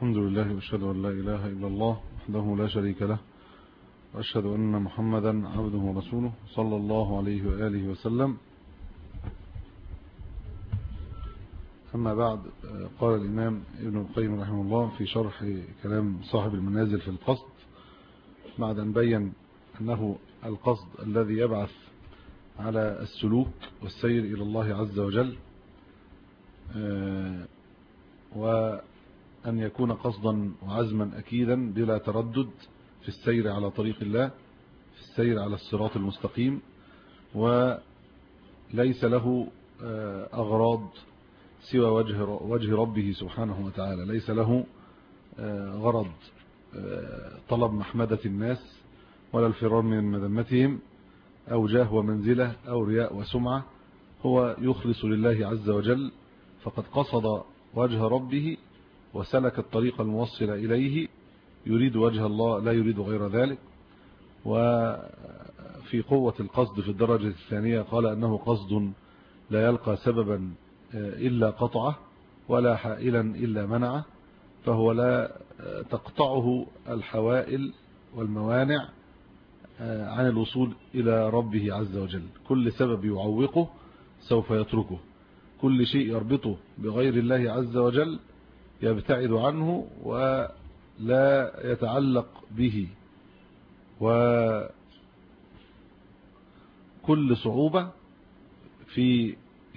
الحمد لله وأشهد أن لا إله إلا الله وحده لا شريك له، وأشهد أن محمدا عبده ورسوله صلى الله عليه وآله وسلم. أما بعد، قال الإمام ابن القيم رحمه الله في شرح كلام صاحب المنازل في القصد، بعد أن بين أنه القصد الذي يبعث على السلوك والسير إلى الله عز وجل، وأن يكون قصدا وعزما أكيدا بلا تردد في السير على طريق الله، في السير على الصراط المستقيم، وليس له أغراض سوى وجه ربه سبحانه وتعالى، ليس له غرض طلب محمدة الناس ولا الفرار من مذمتهم أو جاه ومنزلة أو رياء وسمعة. هو يخلص لله عز وجل، فقد قصد وجه ربه وسلك الطريق الموصل إليه، يريد وجه الله لا يريد غير ذلك. وفي قوة القصد في الدرجة الثانية قال أنه قصد لا يلقى سببا إلا قطعه ولا حائلا إلا منعه، فهو لا تقطعه الحوائل والموانع عن الوصول إلى ربه عز وجل. كل سبب يعوقه سوف يتركه، كل شيء يربطه بغير الله عز وجل يبتعد عنه ولا يتعلق به. وكل صعوبة في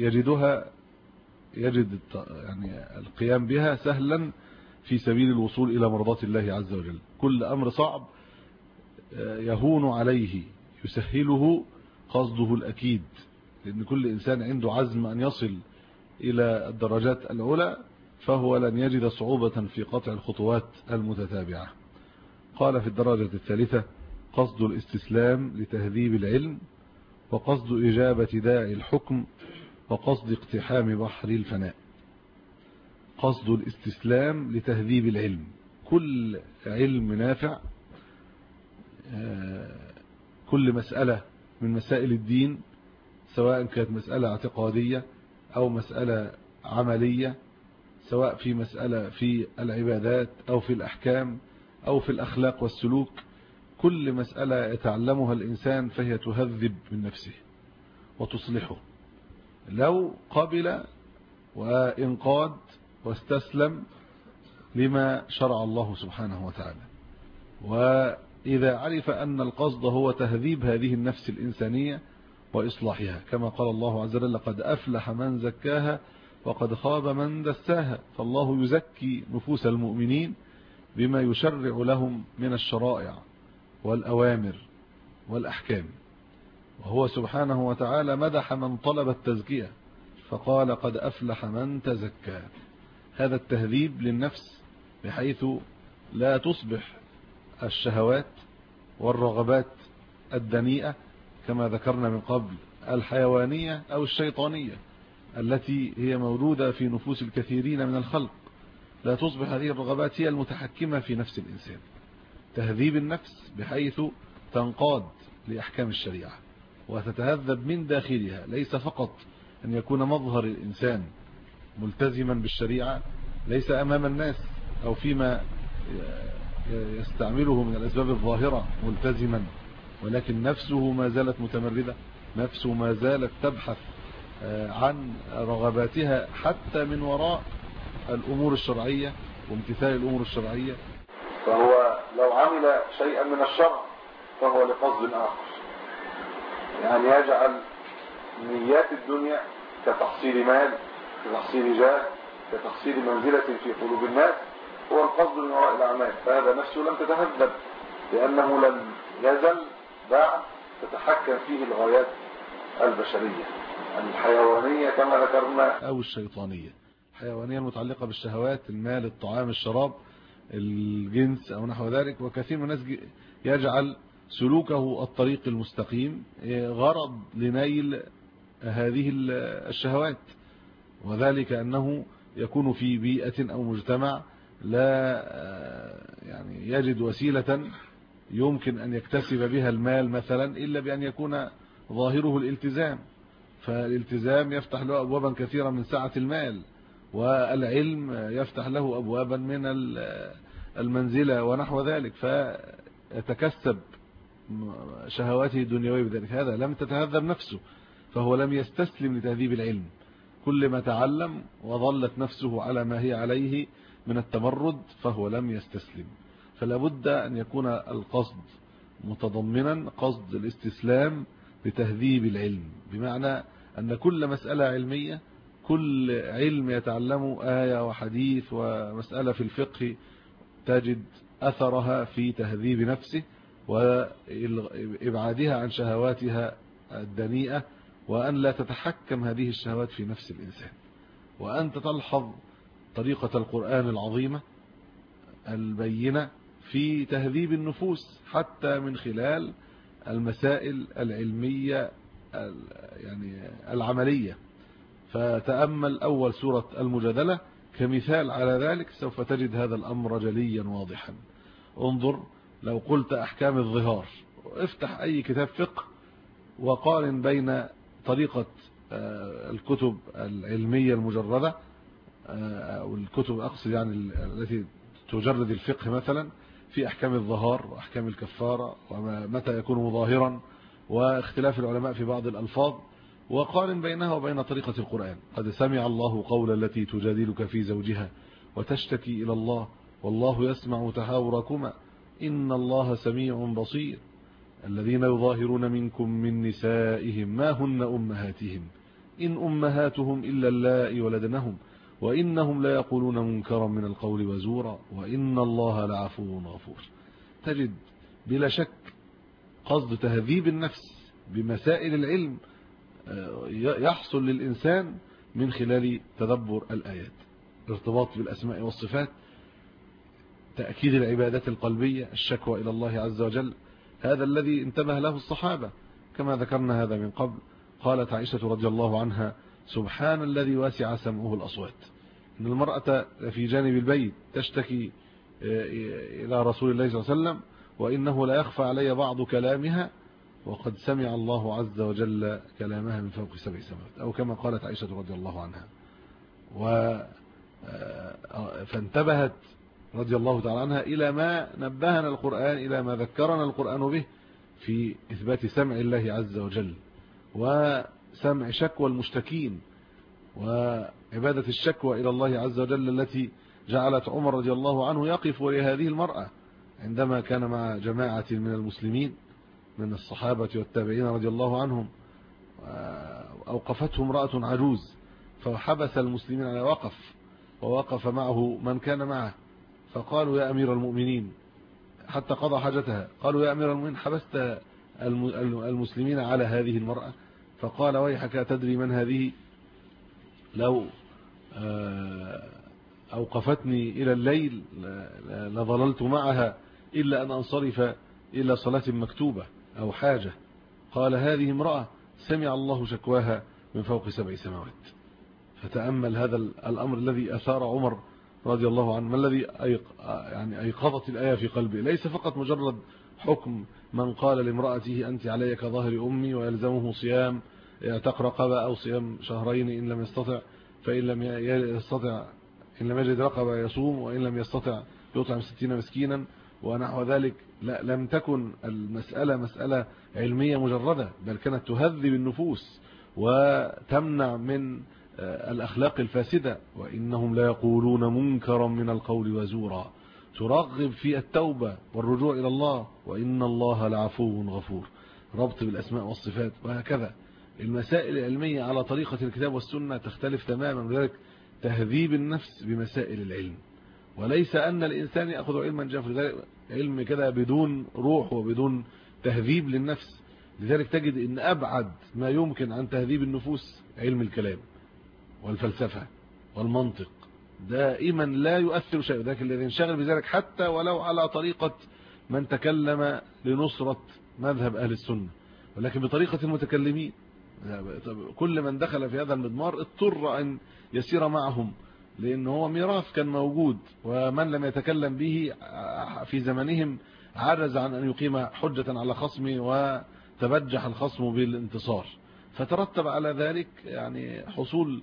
يجد يعني القيام بها سهلا في سبيل الوصول إلى مرضاة الله عز وجل. كل أمر صعب يهون عليه يسهله قصده الأكيد، لأن كل إنسان عنده عزم أن يصل إلى الدرجات العلى، فهو لن يجد صعوبة في قطع الخطوات المتتابعة. قال في الدرجة الثالثة: قصد الاستسلام لتهذيب العلم، وقصد إجابة داعي الحكم، وقصد اقتحام بحر الفناء. قصد الاستسلام لتهذيب العلم، كل علم نافع، كل مسألة من مسائل الدين، سواء كانت مسألة اعتقادية أو مسألة عملية، سواء في مسألة في العبادات أو في الأحكام أو في الأخلاق والسلوك، كل مسألة يتعلمها الإنسان فهي تهذب من نفسه وتصلحه لو قبل وانقاد واستسلم لما شرع الله سبحانه وتعالى. وإذا عرف أن القصد هو تهذيب هذه النفس الإنسانية وإصلاحها، كما قال الله عز وجل: قد أفلح من زكاها وقد خاب من دساها. فالله يزكي نفوس المؤمنين بما يشرع لهم من الشرائع والأوامر والأحكام. وهو سبحانه وتعالى مدح من طلب التزكية فقال: قد أفلح من تزكى. هذا التهذيب للنفس بحيث لا تصبح الشهوات والرغبات الدنيئة كما ذكرنا من قبل الحيوانية أو الشيطانية التي هي موجودة في نفوس الكثيرين من الخلق. لا تصبح هذه الرغبات هي المتحكمة في نفس الإنسان. تهذيب النفس بحيث تنقاد لأحكام الشريعة وتتهذب من داخلها، ليس فقط أن يكون مظهر الإنسان ملتزما بالشريعة ليس أمام الناس أو فيما يستعمله من الأسباب الظاهرة ملتزما، ولكن نفسه ما زالت متمردة، نفسه ما زالت تبحث عن رغباتها حتى من وراء الأمور الشرعية وامتثال الأمور الشرعية. فهو لو عمل شيئا من الشرع فهو لقصد آخر، يعني يجعل نيات الدنيا كتحصيل مال، كتحصيل جاه، كتحصيل منزلة في قلوب الناس، هو القصد من وراء الأعمال. فهذا نفسه لم تتهذب، لأنه لم يزل بعد تتحكم فيه الغايات البشرية الحيوانية كما ذكرنا، أو الشيطانية. الحيوانية المتعلقة بالشهوات، المال، الطعام، الشراب، الجنس أو نحو ذلك. وكثير من الناس يجعل سلوكه الطريق المستقيم غرض لنيل هذه الشهوات، وذلك أنه يكون في بيئة أو مجتمع لا يعني يجد وسيلة يمكن أن يكتسب بها المال مثلا إلا بأن يكون ظاهره الالتزام، فالالتزام يفتح له أبوابا كثيرة من سعة المال والعلم يفتح له أبوابا من المنزلة ونحو ذلك، فيتكسب شهواته الدنيوية بذلك. هذا لم تتهذب نفسه، فهو لم يستسلم لتهذيب العلم. كل ما تعلم وظلت نفسه على ما هي عليه من التمرد فهو لم يستسلم. فلا بد أن يكون القصد متضمنا قصد الاستسلام لتهذيب العلم، بمعنى أن كل مسألة علمية، كل علم يتعلمه آية وحديث ومسألة في الفقه، تجد أثرها في تهذيب نفسه وإبعادها عن شهواتها الدنيئة، وأن لا تتحكم هذه الشهوات في نفس الإنسان. وأنت تلحظ طريقة القرآن العظيمة البينة في تهذيب النفوس حتى من خلال المسائل العلمية يعني العملية. فتأمل أول سورة المجادلة كمثال على ذلك، سوف تجد هذا الأمر جليا واضحا. انظر، لو قلت أحكام الظهار، افتح أي كتاب فقه وقارن بين طريقة الكتب العلمية المجردة أو الكتب أقصد يعني التي تجرد الفقه مثلا في أحكام الظهار وأحكام الكفارة ومتى يكون مظاهرا واختلاف العلماء في بعض الألفاظ، وقارن بينها وبين طريقة القرآن. قد سمع الله قول التي تجادلك في زوجها وتشتكي إلى الله والله يسمع تحاوركما إن الله سميع بصير. الذين يظاهرون منكم من نسائهم ما هن أمهاتهم إن أمهاتهم إلا اللائي ولدنهم وإنهم لا يقولون منكرا من القول وزورا وإن الله لعفو غفور. تجد بلا شك قصد تهذيب النفس بمسائل العلم يحصل للإنسان من خلال تدبر الآيات، ارتباط بالأسماء والصفات، تأكيد العبادات القلبية، الشكوى إلى الله عز وجل. هذا الذي انتبه له الصحابة كما ذكرنا هذا من قبل. قالت عائشة رضي الله عنها سبحان الذي واسع سمعه الأصوات، إن المرأة في جانب البيت تشتكي إلى رسول الله صلى الله عليه وسلم وإنه لا يخفى علي بعض كلامها وقد سمع الله عز وجل كلامها من فوق 7 سماوات، أو كما قالت عائشة رضي الله عنها. فانتبهت رضي الله تعالى عنها إلى ما نبهنا القرآن، إلى ما ذكرنا القرآن به في إثبات سمع الله عز وجل وسمع شكوى المشتكين وعبادة الشكوى إلى الله عز وجل، التي جعلت عمر رضي الله عنه يقف لهذه المرأة عندما كان مع جماعة من المسلمين من الصحابة والتابعين رضي الله عنهم. أوقفته امرأة عجوز فحبس المسلمين على ووقف معه من كان معه، فقالوا يا أمير المؤمنين حتى قضى حاجتها، قالوا يا أمير المؤمنين حبست المسلمين على هذه المرأة؟ فقال ويحك تدري من هذه؟ لو أوقفتني إلى الليل لظللت معها إلا أن أنصرف إلى صلاة مكتوبة أو حاجة. قال هذه امرأة سمع الله شكواها من فوق 7 سماوات. فتأمل هذا الأمر الذي أثار عمر رضي الله عنه، ما الذي يعني أيقظت الآية في قلبه. ليس فقط مجرد حكم من قال لامرأته أنت علي كظهر أمي ويلزمه صيام اعتق رقبة أو صيام شهرين إن لم يستطع، فإن لم يستطع إن لم يجد رقبة يصوم وإن لم يستطع يطعم 60 مسكينا ونحو ذلك. لا، لم تكن المسألة مسألة علمية مجردة، بل كانت تهذب النفوس وتمنع من الأخلاق الفاسدة. وإنهم لا يقولون منكرا من القول وزورا، ترغب في التوبة والرجوع إلى الله، وإن الله لعفو غفور، ربط بالأسماء والصفات. وهكذا المسائل العلمية على طريقة الكتاب والسنة تختلف تماما. لذلك تهذيب النفس بمسائل العلم، وليس أن الإنسان يأخذ علما جاف، لذلك علم كده بدون روح وبدون تهذيب للنفس. لذلك تجد أن أبعد ما يمكن عن تهذيب النفوس علم الكلام والفلسفة والمنطق، دائما لا يؤثر شيء. ذاك الذي ينشغل بذلك حتى ولو على طريقة من تكلم لنصرة مذهب أهل السنة، ولكن بطريقة المتكلمين. كل من دخل في هذا المضمار اضطر أن يسير معهم، لأنه هو ميراث كان موجود، ومن لم يتكلم به في زمنهم عجز عن أن يقيم حجة على خصمه وتبجح الخصم بالانتصار. فترتب على ذلك يعني حصول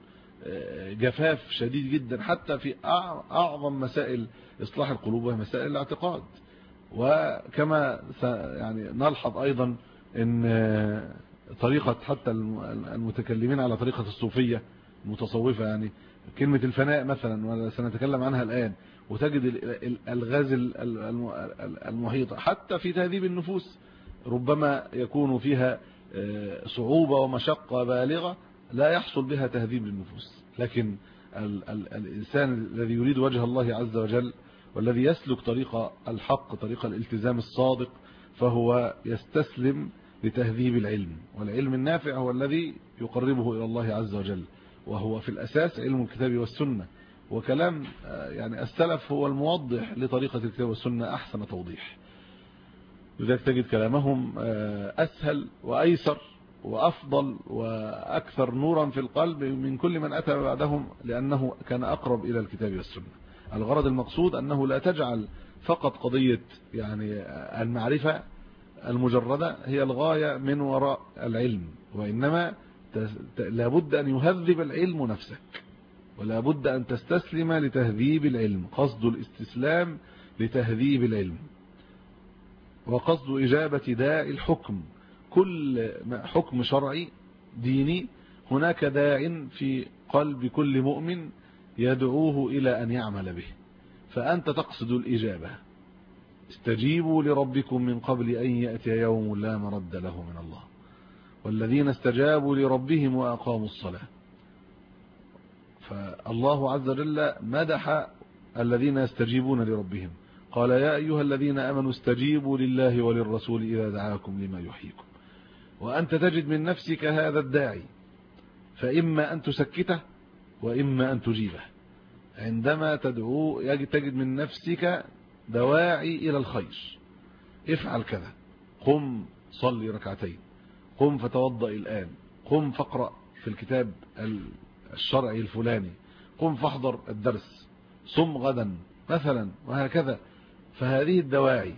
جفاف شديد جدا حتى في أعظم مسائل إصلاح القلوب وهي مسائل الاعتقاد. وكما يعني نلحظ أيضا أن طريقة حتى المتكلمين على طريقة الصوفية المتصوفة، يعني كلمة الفناء مثلا وسنتكلم عنها الآن، وتجد الغاز المحيطة حتى في تهذيب النفوس ربما يكون فيها صعوبة ومشقة بالغة لا يحصل بها تهذيب النفوس. لكن الإنسان الذي يريد وجه الله عز وجل والذي يسلك طريق الحق، طريق الالتزام الصادق، فهو يستسلم لتهذيب العلم، والعلم النافع هو الذي يقربه إلى الله عز وجل، وهو في الأساس علم الكتاب والسنة. وكلام يعني السلف هو الموضح لطريقة الكتاب والسنة أحسن توضيح، لذلك تجد كلامهم أسهل وأيسر وأفضل وأكثر نورا في القلب من كل من أتى بعدهم، لأنه كان أقرب إلى الكتاب والسنة. الغرض المقصود أنه لا تجعل فقط قضية يعني المعرفة المجردة هي الغاية من وراء العلم، وإنما لابد أن يهذب العلم نفسك، ولا بد أن تستسلم لتهذيب العلم، قصد الاستسلام لتهذيب العلم، وقصد إجابة داعي الحكم. كل حكم شرعي ديني هناك داع في قلب كل مؤمن يدعوه إلى أن يعمل به، فأنت تقصد الإجابة. استجيبوا لربكم من قبل أن يأتي يوم لا مرد له من الله، والذين استجابوا لربهم وأقاموا الصلاة. فالله عز وجل مدح الذين يستجيبون لربهم، قال يا أيها الذين آمنوا استجيبوا لله وللرسول إذا دعاكم لما يحييكم. وأنت تجد من نفسك هذا الداعي، فإما أن تسكته وإما أن تجيبه. عندما تدعو تجد من نفسك دواعي إلى الخير، افعل كذا، قم صلي ركعتين، قم فتوضأ الآن، قم فاقرأ في الكتاب الشرعي الفلاني، قم فاحضر الدرس، صم غدا مثلا، وهكذا. فهذه الدواعي،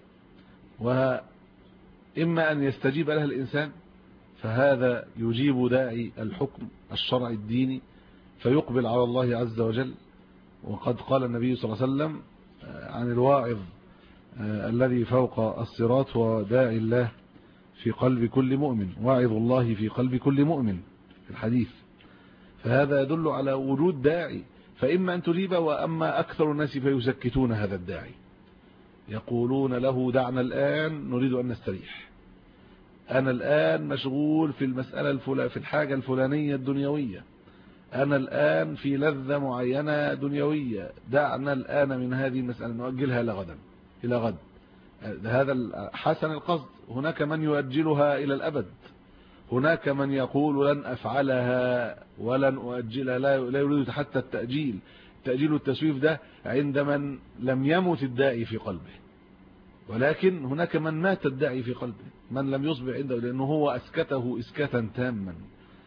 وإما أن يستجيب لها الإنسان، فهذا يجيب داعي الحكم الشرعي الديني فيقبل على الله عز وجل. وقد قال النبي صلى الله عليه وسلم عن الواعظ الذي فوق الصراط وداعي الله في قلب كل مؤمن، واعظ الله في قلب كل مؤمن في الحديث. فهذا يدل على وجود داعي، فإما أن تجيب، وأما أكثر الناس فيسكتون هذا الداعي، يقولون له دعنا الآن نريد أن نستريح، أنا الآن مشغول في المسألة في الحاجة الفلانية الدنيوية، أنا الآن في لذة معينة دنيوية، دعنا الآن من هذه المسألة نؤجلها إلى غد. هذا حسن القصد. هناك من يؤجلها إلى الأبد، هناك من يقول لن أفعلها ولن أؤجلها، لا يريد حتى التأجيل والتسويف ده عند من لم يمت الداعي في قلبه. ولكن هناك من مات الداعي في قلبه، من لم يصبح عنده، لأنه هو أسكته إسكاتا تاما.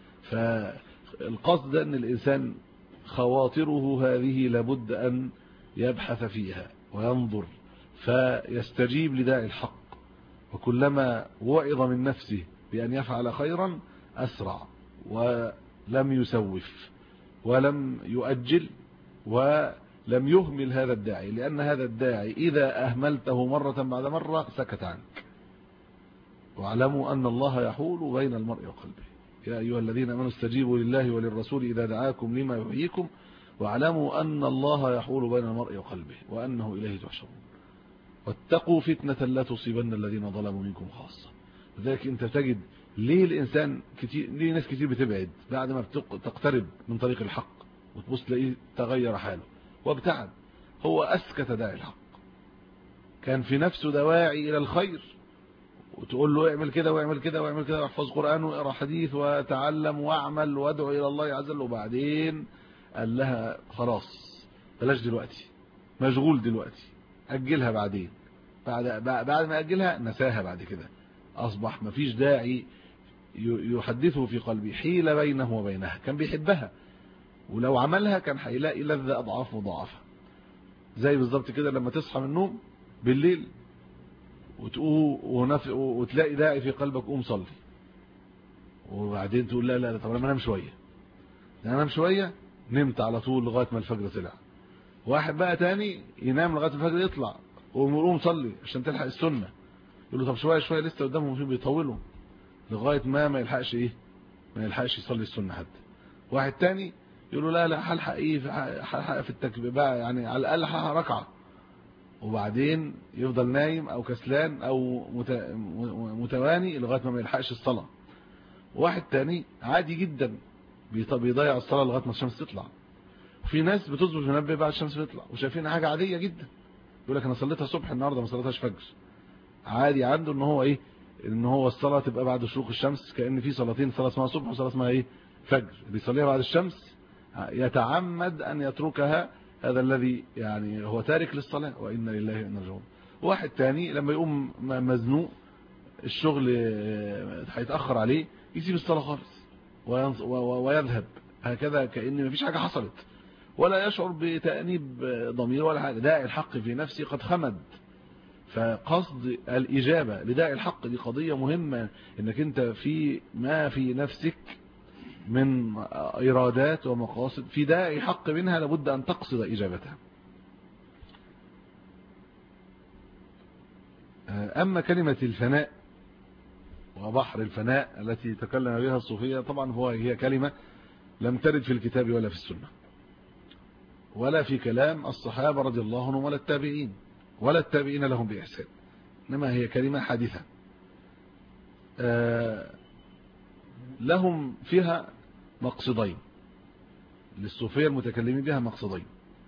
فالقصد أن الإنسان خواطره هذه لابد أن يبحث فيها وينظر فيستجيب لداعي الحق، وكلما وعظ من نفسه بأن يفعل خيرا أسرع، ولم يسوف ولم يؤجل ولم يهمل هذا الداعي، لأن هذا الداعي إذا أهملته مرة بعد مرة سكت عنك. واعلموا أن الله يحول بين المرء وقلبه، يا أيها الذين آمنوا استجيبوا لله وللرسول إذا دعاكم لما يحييكم واعلموا أن الله يحول بين المرء وقلبه وأنه إليه تحشرون واتقوا فتنة لا تصيبن الذين ظلموا منكم خاصة. لذلك أنت تجد ليه الإنسان كتير، ليه ناس كتير بتبعد بعد ما تقترب من طريق الحق، وتبص تلاقيه تغير حاله وابتعد. هو أسكت داعي الحق، كان في نفسه دواعي إلى الخير، وتقول له اعمل كده واعمل كده واعمل كده، واحفظ قرآن واقرأ حديث وتعلم واعمل وادعو إلى الله عز وجل، وبعدين قال لها خلاص بلاش دلوقتي، مشغول دلوقتي، أجلها بعدين. بعد ما أجلها نساها بعد كده، أصبح مفيش داعي يحدثه في قلبي، حيل بينه وبينها. كان بيحبها، ولو عملها كان هيلاقي لذة أضعاف مضاعفة. زي بالظبط كده لما تصحى من النوم بالليل وتلاقي داعي في قلبك قوم صلي، وبعدين تقول لا طب انا انام شويه، نمت على طول لغاية ما الفجر طلع. واحد بقى تاني ينام لغاية الفجر يطلع ويقوم صلي عشان تلحق السنة، يقول له طب شوية شوية لسه قدامهم فيه، بيطولوا لغاية ما يلحقش ايه، ما يلحقش يصلي السنة حتى. واحد تاني يقول له لا لا هلحق ايه، هلحق في التكبير بقى، يعني على الاقل هلحق ركعة، وبعدين يفضل نايم او كسلان او متواني لغاية ما يلحقش الصلاة. واحد تاني عادي جدا بيضيع الصلاة لغاية ما الشمس تطلع. في ناس بتظبط المنبه بعد الشمس تطلع وشايفينها حاجة عادية جدا، يقول لك انا صليتها الصبح النهارده ما صليتهاش فجر. عادي عنده ان هو ايه، ان هو الصلاه تبقى بعد شروق الشمس، كأن في صلاتين، صلاه اسمها صبح وصلاه اسمها ايه فجر، بيصليها بعد الشمس يتعمد ان يتركها، هذا الذي يعني هو تارك للصلاه، وإنا لله وإنا إليه راجعون. واحد تاني لما يقوم مزنوق الشغل هيتاخر عليه يسيب الصلاه خالص ويذهب هكذا كأن مفيش حاجه حصلت، ولا يشعر بتأنيب ضمير ولا حاجه. داعي الحق في نفسه قد خمد. فقصد الإجابة لداعي الحق دي قضية مهمة، انك انت في ما في نفسك من إرادات ومقاصد في داعي حق منها لابد أن تقصد إجابتها. أما كلمة الفناء وبحر الفناء التي تكلم بها الصوفية، طبعا هي كلمة لم ترد في الكتاب ولا في السنة ولا في كلام الصحابة رضي الله عنهم ولا التابعين ولا التابعين لهم بإحسان، إنما هي كلمة حادثة. لهم فيها مقصدين، للصوفية المتكلمين بها مقصدين،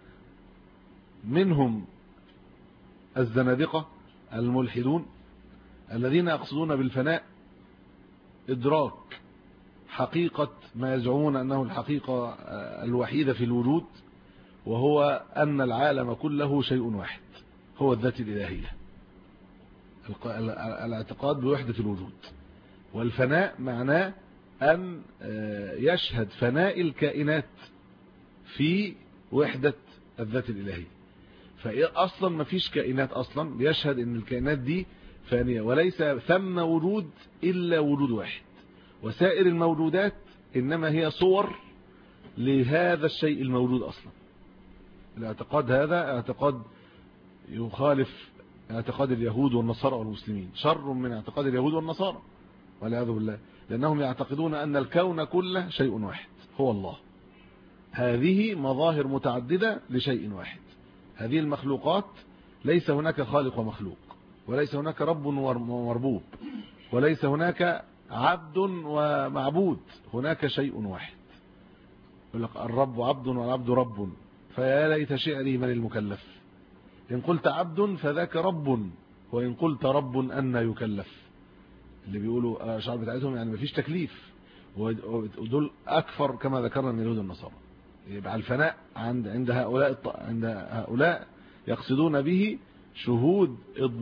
منهم الزنادقة الملحدون الذين يقصدون بالفناء إدراك حقيقة ما يزعمون أنه الحقيقة الوحيدة في الوجود، وهو أن العالم كله شيء واحد، هو الذات الإلهية، الاعتقاد بوحدة الوجود. والفناء معناه أن يشهد فناء الكائنات في وحدة الذات الإلهية. فأصلا ما فيش كائنات أصلا، بيشهد أن الكائنات دي فانية وليس ثم وجود إلا وجود واحد، وسائر الموجودات إنما هي صور لهذا الشيء الموجود أصلا. الاعتقاد هذا اعتقاد يخالف اعتقاد اليهود والنصارى والمسلمين، شر من اعتقاد اليهود والنصارى والعياذ بالله، لأنهم يعتقدون أن الكون كله شيء واحد هو الله. هذه مظاهر متعددة لشيء واحد، هذه المخلوقات ليس هناك خالق ومخلوق، وليس هناك رب ومربوب، وليس هناك عبد ومعبود، هناك شيء واحد. يقول لك الرب عبد والعبد رب، فيا ليت شعري من المكلف، إن قلت عبد فذاك رب، وإن قلت رب أن يكلف. اللي بيقولوا الشعر بتاعتهم يعني مفيش تكليف، ودول أكثر كما ذكرنا من اليهود والنصارى. يبقى الفناء عند هؤلاء يقصدون به شهود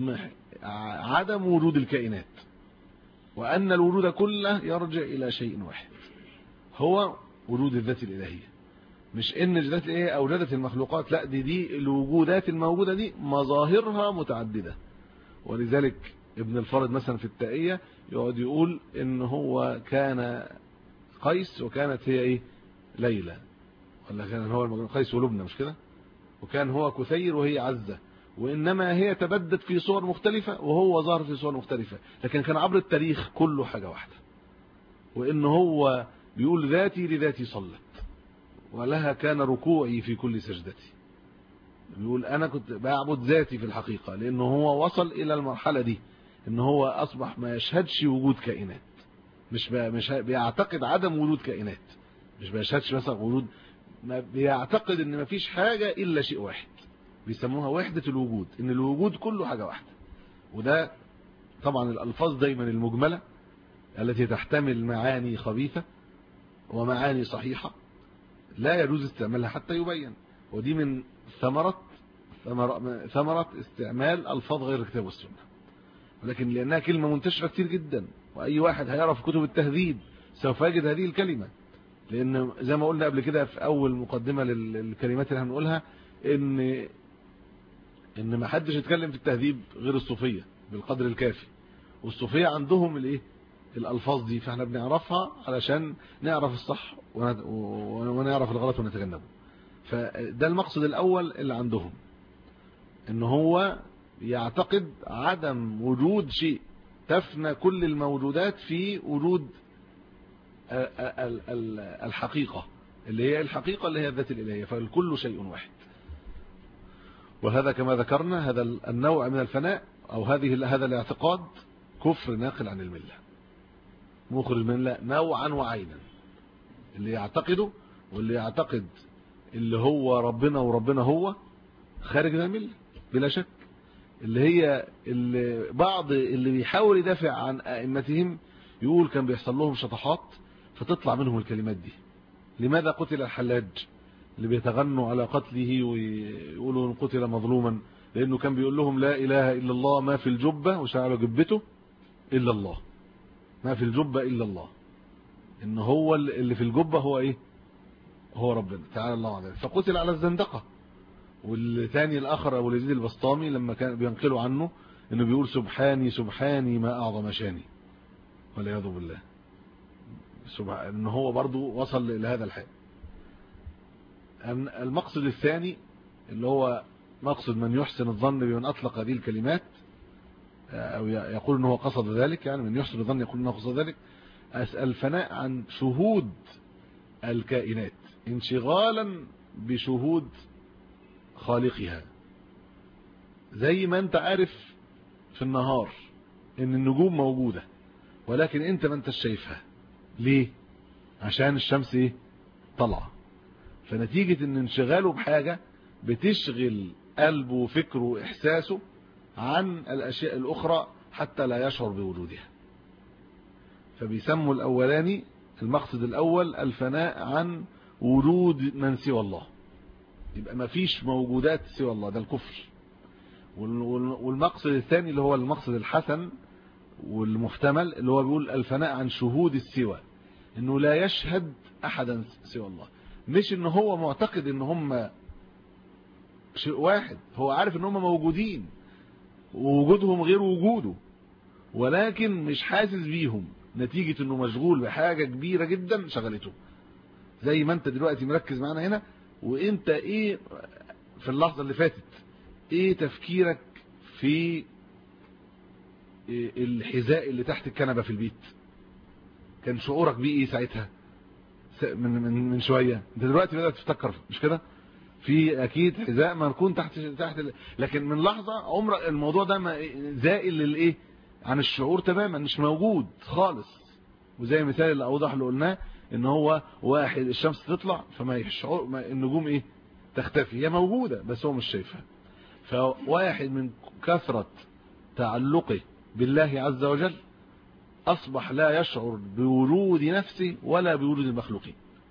عدم وجود الكائنات، وأن الوجود كله يرجع إلى شيء واحد هو وجود الذات الإلهية. مش إن الذات الإلهية أوجدت المخلوقات، لا، دي الوجودات الموجودة دي مظاهرها متعددة. ولذلك ابن الفارض مثلا في التائية يقعد يقول إن هو كان قيس وكانت هي إيه ليلى، ولا كان هو قيس ولبنى مش كده، وكان هو كثير وهي عزة، وإنما هي تبدت في صور مختلفة وهو ظهر في صور مختلفة، لكن كان عبر التاريخ كله حاجة واحدة. وإن هو بيقول ذاتي لذاتي صلت، ولها كان ركوعي في كل سجدتي. بيقول أنا كنت بعبد ذاتي في الحقيقة، لأنه هو وصل إلى المرحلة دي إن هو أصبح ما يشهدش وجود كائنات، مش بيعتقد عدم وجود كائنات، مش بيشهدش مثلا وجود، ما بيعتقد إن ما فيش حاجة إلا شيء واحد، بيسموها وحدة الوجود، إن الوجود كله حاجة واحدة. وده طبعا الألفاظ دايما المجملة التي تحتمل معاني خبيثة ومعاني صحيحة لا يجوز استعمالها حتى يبين، ودي من ثمرة استعمال ألفاظ غير الكتاب والسنة. ولكن لأنها كلمة منتشرة كتير جدا، وأي واحد هيعرف كتب التهذيب سوف يجد هذه الكلمة، لأن زي ما قلنا قبل كده في أول مقدمة للكلمات اللي هنقولها إن ما حدش يتكلم في التهذيب غير الصوفية بالقدر الكافي. والصوفية عندهم الألفاظ دي، فاحنا بنعرفها علشان نعرف الصح ونعرف الغلط ونتجنبه. فده المقصد الأول اللي عندهم، ان هو يعتقد عدم وجود شيء، تفنى كل الموجودات في وجود الحقيقة اللي هي الحقيقة اللي هي الذات الإلهية، فالكل شيء واحد. وهذا كما ذكرنا هذا النوع من الفناء أو هذا الاعتقاد كفر ناقل عن الملة، مخرج من الملة نوعا وعينا. اللي يعتقده واللي يعتقد اللي هو ربنا وربنا هو خارج من الملة بلا شك. اللي بعض اللي بيحاول يدافع عن أئمتهم يقول كان بيحصل لهم شطحات فتطلع منهم الكلمات دي. لماذا قتل الحلاج اللي بيتغنوا على قتله ويقولوا قتل مظلوما؟ لأنه كان بيقول لهم لا إله إلا الله ما في الجبة، وشعلوا جبته إلا الله، ما في الجبة إلا الله، إن هو اللي في الجبة هو إيه؟ هو ربنا تعالى الله عليه. فقتل على الزندقة. والثاني الآخر أبو اليزيد البسطامي لما كان بينقلوا عنه إنه بيقول سبحاني سبحاني ما أعظم شاني، والعياذ بالله، إن هو برضو وصل إلى هذا الحال. المقصد الثاني اللي هو مقصد من يحسن الظن بمن أطلق هذه الكلمات أو يقول أنه قصد ذلك، يعني من يحسن الظن يقول أنه قصد ذلك، الفناء عن شهود الكائنات انشغالا بشهود خالقها. زي ما انت عارف في النهار ان النجوم موجودة ولكن انت ما انتش شايفها. ليه؟ عشان الشمس ايه؟ طلعة. فنتيجة ان انشغاله بحاجة بتشغل قلبه وفكره واحساسه عن الاشياء الاخرى حتى لا يشعر بوجودها. فبيسموا الاولاني المقصد الاول الفناء عن وجود من سوى الله، يبقى ما فيش موجودات سوى الله، ده الكفر. والمقصد الثاني اللي هو المقصد الحسن والمحتمل اللي هو بيقول الفناء عن شهود السوى، انه لا يشهد احدا سوى الله. مش ان هو معتقد ان هم شيء واحد، هو عارف ان هم موجودين ووجودهم غير وجوده، ولكن مش حاسس بيهم نتيجة انه مشغول بحاجة كبيرة جدا شغلته. زي ما انت دلوقتي مركز معنا هنا، وانت ايه في اللحظة اللي فاتت ايه تفكيرك في الحذاء اللي تحت الكنبة في البيت؟ كان شعورك بيه ايه ساعتها من شوية؟ انت دلوقتي بدأت تفتكر مش كده؟ في اكيد حذاء مركون تحت لكن من لحظة عمر الموضوع ده زائل للايه عن الشعور تماما، مش موجود خالص. وزي المثال اللي اوضح اللي قلناه ان هو واحد الشمس تطلع فما يشعر النجوم ايه تختفي، هي موجودة بس هو مش شايفها. فواحد من كثرة تعلقه بالله عز وجل اصبح لا يشعر بوجود نفسه ولا بوجود المخلوقين.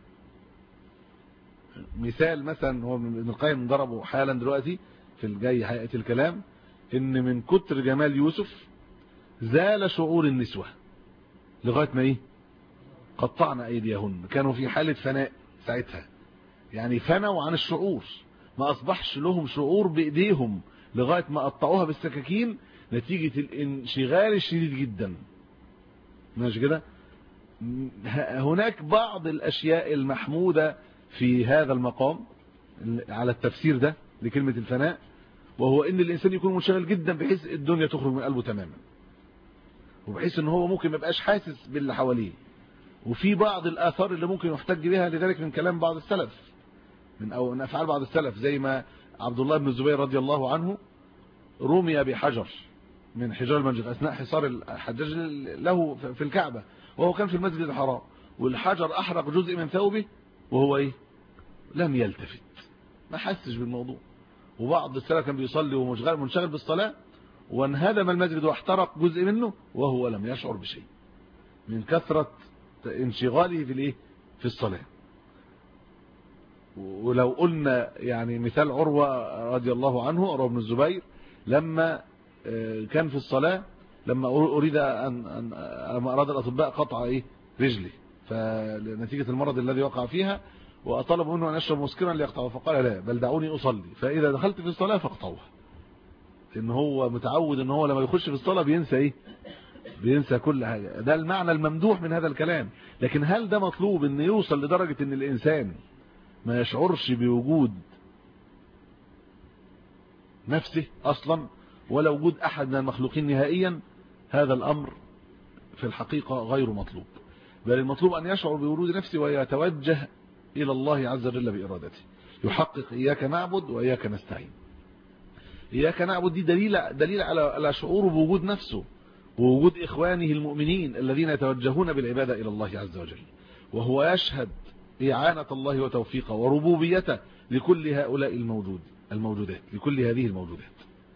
مثال مثلا هو ابن القيم ضربه حالا دلوقتي في الجاي حقيقة الكلام، ان من كتر جمال يوسف زال شعور النسوة لغاية ما ايه قطعنا ايديهن. كانوا في حالة فناء ساعتها، يعني فنوا عن الشعور، ما اصبحش لهم شعور بايديهم لغاية ما قطعوها بالسكاكين نتيجة الانشغال الشديد جدا. ماشي كده؟ هناك بعض الاشياء المحمودة في هذا المقام على التفسير ده لكلمة الفناء، وهو ان الانسان يكون منشغل جدا بحيث الدنيا تخرج من قلبه تماما، وبحيث ان هو ممكن ما يبقاش حاسس باللي حواليه. وفي بعض الآثار اللي ممكن يحتج بها لذلك من كلام بعض السلف من أفعال بعض السلف، زي ما عبد الله بن الزبير رضي الله عنه رمي بحجر من حجار المسجد أثناء حصار الحجاج له في الكعبة، وهو كان في المسجد الحرام، والحجر أحرق جزء من ثوبه وهو إيه لم يلتفت، ما حسش بالموضوع. وبعض السلف كان بيصلي ومنشغل بالصلاة وانهدم المسجد واحترق جزء منه وهو لم يشعر بشيء من كثرة انشغاله في الايه في الصلاة. ولو قلنا يعني مثال عروة رضي الله عنه، عروة بن الزبير لما كان في الصلاة لما أريد لما أراد الأطباء قطع ايه رجلي فنتيجة المرض الذي وقع فيها، وطلبوا منه أن يشرب مسكرا ليقطعه، فقال لا بل دعوني أصلي فإذا دخلت في الصلاة فاقطعوها. لأن هو متعود أن هو لما يخش في الصلاة بينسى ايه بينسى كل حاجة. ده المعنى الممدوح من هذا الكلام. لكن هل ده مطلوب ان يوصل لدرجة ان الانسان ما يشعرش بوجود نفسه اصلا ولا وجود احد من المخلوقين نهائيا؟ هذا الامر في الحقيقة غير مطلوب، بل المطلوب ان يشعر بوجود نفسه ويتوجه الى الله عز وجل بارادته، يحقق اياك نعبد واياك نستعين. اياك نعبد دي دليل على شعوره بوجود نفسه ووجود إخوانه المؤمنين الذين يتوجهون بالعبادة إلى الله عز وجل، وهو يشهد إعانة الله وتوفيقه وربوبيته لكل هؤلاء الموجودات، لكل هذه الموجودات.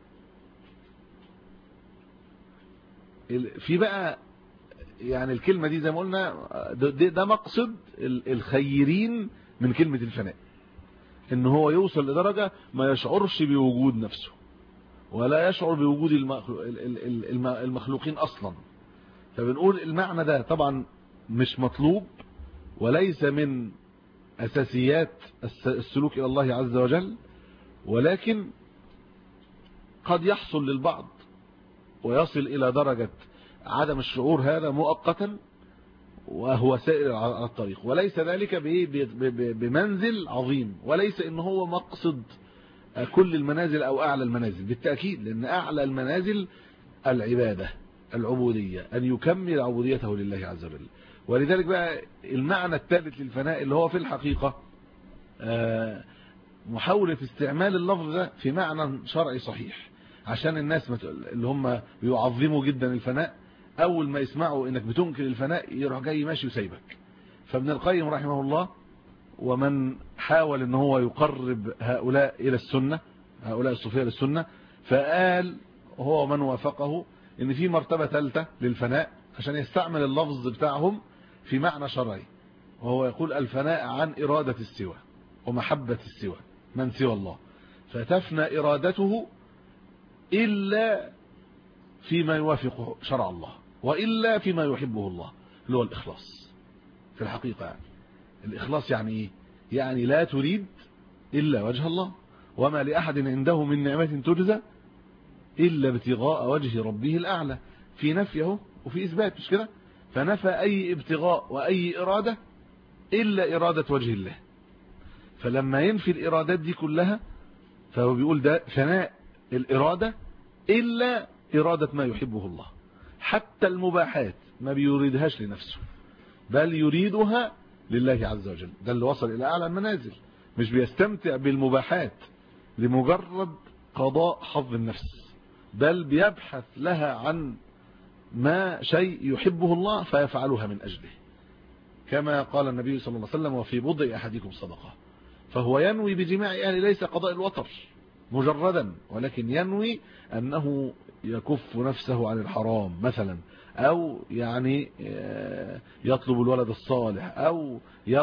في بقى يعني الكلمة دي زي ما قلنا ده مقصد الخيرين من كلمة الفناء، إن هو يوصل لدرجة ما يشعرش بوجود نفسه ولا يشعر بوجود المخلوقين أصلا. فبنقول المعنى ده طبعا مش مطلوب وليس من أساسيات السلوك إلى الله عز وجل، ولكن قد يحصل للبعض ويصل إلى درجة عدم الشعور هذا مؤقتا وهو سائر على الطريق، وليس ذلك بمنزل عظيم، وليس إن هو مقصد كل المنازل أو أعلى المنازل بالتأكيد، لأن أعلى المنازل العبادة العبودية، أن يكمل عبوديته لله عز وجل. ولذلك بقى المعنى الثالث للفناء اللي هو في الحقيقة محاولة استعمال اللفظ ده في معنى شرعي صحيح، عشان الناس اللي هم بيعظموا جدا الفناء أول ما يسمعوا إنك بتنكر الفناء يروح جاي ماشي وسايبك. فابن القيم رحمه الله ومن حاول ان هو يقرب هؤلاء الى السنة، هؤلاء الصوفية للسنة، فقال هو من وافقه ان في مرتبة ثالثة للفناء عشان يستعمل اللفظ بتاعهم في معنى شرعي، وهو يقول الفناء عن إرادة السوى ومحبة السوى من سوى الله، فتفنى إرادته إلا فيما يوافق شرع الله وإلا فيما يحبه الله، اللي هو الإخلاص في الحقيقة. يعني الإخلاص يعني إيه؟ يعني لا تريد إلا وجه الله، وما لأحد عنده من نعمة تجزى إلا ابتغاء وجه ربه الأعلى، في نفيه وفي إثبات، مش كده؟ فنفى أي ابتغاء وأي إرادة إلا إرادة وجه الله. فلما ينفي الإرادات دي كلها فهو بيقول ده فناء الإرادة إلا إرادة ما يحبه الله. حتى المباحات ما بيريدهاش لنفسه بل يريدها لله عز وجل، ده اللي وصل إلى أعلى المنازل، مش بيستمتع بالمباحات لمجرد قضاء حظ النفس، بل بيبحث لها عن ما شيء يحبه الله فيفعلها من أجله، كما قال النبي صلى الله عليه وسلم وفي بضع أحدكم صدقة. فهو ينوي بجماع أهله ليس قضاء الوتر مجردا، ولكن ينوي أنه يكف نفسه عن الحرام مثلا، أو يعني يطلب الولد الصالح، أو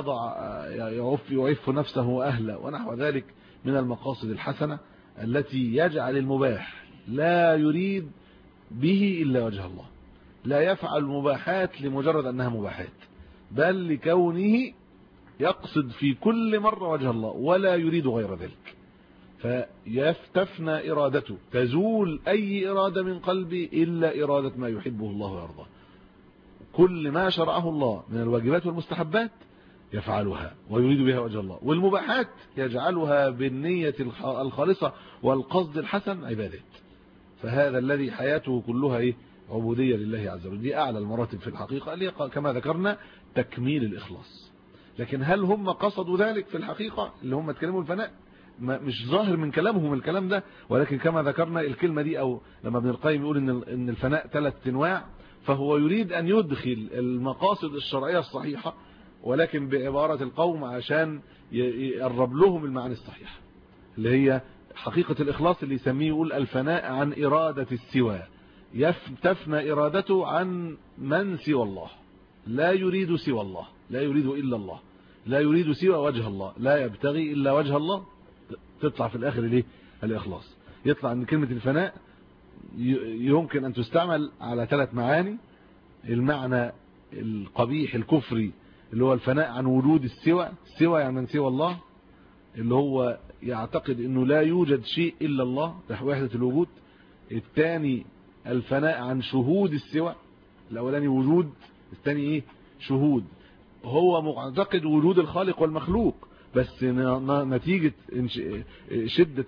يعف نفسه وأهله ونحو ذلك من المقاصد الحسنة التي يجعل المباح لا يريد به إلا وجه الله، لا يفعل المباحات لمجرد أنها مباحات، بل لكونه يقصد في كل مرة وجه الله ولا يريد غير ذلك، فيفتفنى إرادته، تزول أي إرادة من قلبي إلا إرادة ما يحبه الله ويرضاه. كل ما شرعه الله من الواجبات والمستحبات يفعلها ويريد بها وجه الله، والمباحات يجعلها بالنية الخالصة والقصد الحسن عبادات. فهذا الذي حياته كلها عبودية لله عز وجل، دي أعلى المراتب في الحقيقة اللي كما ذكرنا تكميل الإخلاص. لكن هل هم قصدوا ذلك في الحقيقة اللي هم اتكلموا الفناء؟ مش ظاهر من كلامهم الكلام ده، ولكن كما ذكرنا الكلمة دي، أو لما ابن القيم يقول إن الفناء 3 أنواع، فهو يريد أن يدخل المقاصد الشرعية الصحيحة ولكن بعبارة القوم عشان يقرب لهم المعاني الصحيحة اللي هي حقيقة الإخلاص، اللي يسميه يقول الفناء عن إرادة السوى، تفنى إرادته عن من سوى الله، لا يريد سوى الله، لا يريد إلا الله، لا يريد سوى وجه الله، لا يبتغي إلا وجه الله. تطلع في الآخر ليه الإخلاص. يطلع أن كلمة الفناء يمكن أن تستعمل على 3 معاني: المعنى القبيح الكفري اللي هو الفناء عن وجود السوى يعني من سوى الله، اللي هو يعتقد أنه لا يوجد شيء إلا الله، وحدة الوجود. الثاني الفناء عن شهود السوى، الأولاني وجود، الثاني إيه؟ شهود. هو معتقد وجود الخالق والمخلوق، بس نتيجة شدة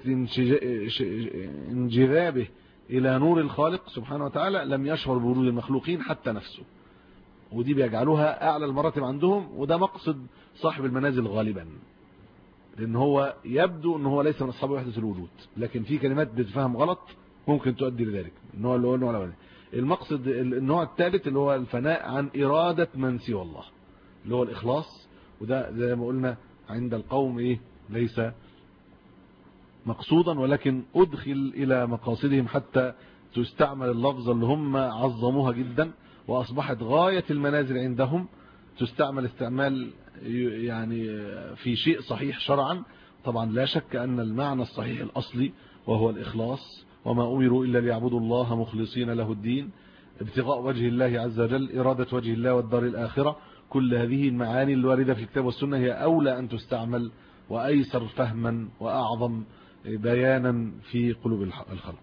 انجذابه إلى نور الخالق سبحانه وتعالى لم يشعر بوجود المخلوقين حتى نفسه، ودي بيجعلوها أعلى المراتب عندهم. وده مقصد صاحب المنازل غالبا، لأن هو يبدو أنه هو ليس من أصحاب وحدة الوجود، لكن في كلمات بتفهم غلط ممكن تؤدي لذلك. النوع اللي هو النوع الأولاني. المقصد النوع الثالث اللي هو الفناء عن إرادة من سوى الله، اللي هو الإخلاص. وده زي ما قلنا عند القوم إيه؟ ليس مقصودا، ولكن أدخل إلى مقاصدهم حتى تستعمل اللفظة اللي هم عظموها جدا، وأصبحت غاية المنازل عندهم تستعمل استعمال يعني في شيء صحيح شرعا. طبعا لا شك أن المعنى الصحيح الأصلي وهو الإخلاص، وما أمروا إلا ليعبدوا الله مخلصين له الدين، ابتغاء وجه الله عز وجل، إرادة وجه الله والدار الآخرة. كل هذه المعاني الواردة في الكتاب والسنة هي أولى أن تستعمل وأيسر فهما وأعظم بيانا في قلوب الخلق.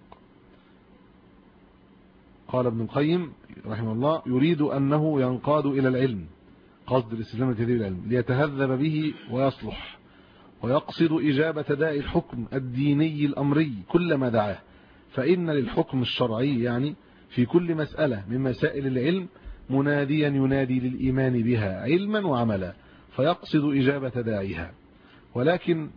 قال ابن القيم رحمه الله: يريد أنه ينقاد إلى العلم، قصد الاستسلام لتدريب العلم، ليتهذب به ويصلح، ويقصد إجابة داء الحكم الديني الأمري كلما دعاه، فإن للحكم الشرعي يعني في كل مسألة من مسائل العلم مناديا ينادي للإيمان بها علما وعملا، فيقصد إجابة داعيها. ولكن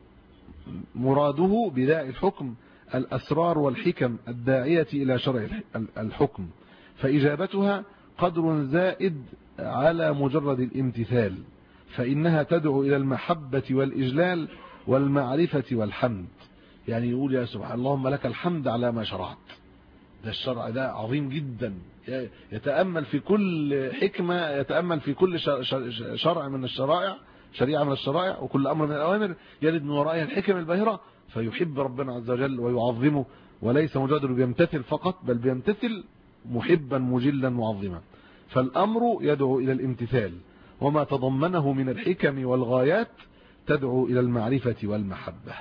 مراده بداء الحكم الأسرار والحكم الداعية إلى شرع الحكم، فإجابتها قدر زائد على مجرد الامتثال، فإنها تدعو إلى المحبة والإجلال والمعرفة والحمد. يعني يقول: يا سبحان اللهم لك الحمد على ما شرعت. ده الشرع ده عظيم جدا، يتأمل في كل حكمة، يتأمل في كل شرع من الشرائع، شريعة من الشرائع، وكل أمر من الأوامر يجد من ورائها الحكم الباهرة، فيحب ربنا عز وجل ويعظمه، وليس مجرد بيمتثل فقط، بل بيمتثل محبا مجلا معظما. فالأمر يدعو إلى الامتثال، وما تضمنه من الحكم والغايات تدعو إلى المعرفة والمحبة.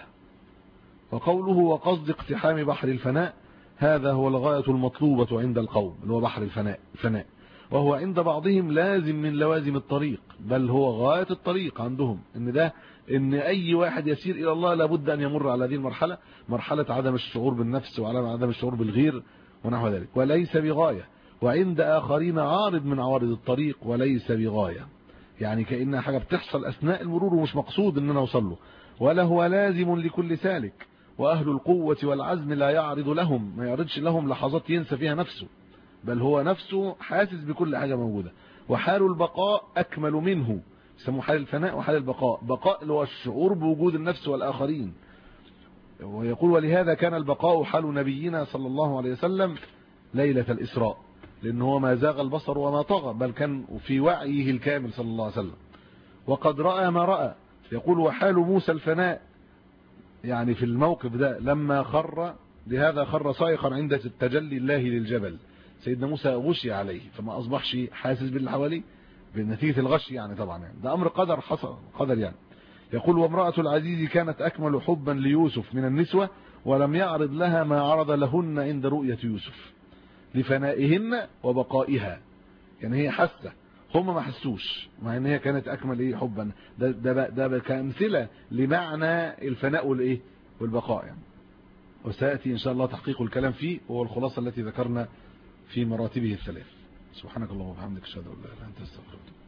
وقوله: وقصد اقتحام بحر الفناء، هذا هو الغاية المطلوبة عند القوم، اللي هو بحر الفناء، وهو عند بعضهم لازم من لوازم الطريق، بل هو غاية الطريق عندهم. إن أي واحد يسير إلى الله لابد أن يمر على هذه المرحلة، مرحلة عدم الشعور بالنفس وعلى عدم الشعور بالغير ونحو ذلك، وليس بغاية. وعند آخرين عارض من عوارض الطريق وليس بغاية، يعني كأنها حاجة بتحصل أثناء المرور ومش مقصود أننا نوصل له، ولا هو لازم لكل سالك. وأهل القوة والعزم لا يعرض لهم، ما يعرضش لهم لحظات ينسى فيها نفسه، بل هو نفسه حاسس بكل حاجة موجودة. وحال البقاء أكمل منه، يسموه حال الفناء وحال البقاء. بقاء اللي هو الشعور بوجود النفس والآخرين. ويقول: ولهذا كان البقاء حال نبينا صلى الله عليه وسلم ليلة الإسراء، لأنه هو ما زاغ البصر وما طغى، بل كان في وعيه الكامل صلى الله عليه وسلم، وقد رأى ما رأى. يقول: وحال موسى الفناء، يعني في الموقف ده لما خر، لهذا خر صائقا عند تجلي الله للجبل. سيدنا موسى غشي عليه فما أصبحش حاسس باللي حواليه بنتيجة الغش، يعني طبعا يعني ده أمر قدر، حصل قدر يعني. يقول: وامرأة العزيز كانت أكمل حبا ليوسف من النسوة، ولم يعرض لها ما عرض لهن عند رؤية يوسف لفنائهن وبقائها. يعني هي حاسة، هم ما حسوش، مع ان هي كانت اكمل حبا. ده كأمثلة لمعنى الفناء والبقاء يعني. وسيأتي ان شاء الله تحقيق الكلام فيه، وهو الخلاصة التي ذكرنا في مراتبه الثلاث. سبحانك اللهم وبحمدك، اشهد ان لا اله الا انت، استغفرك.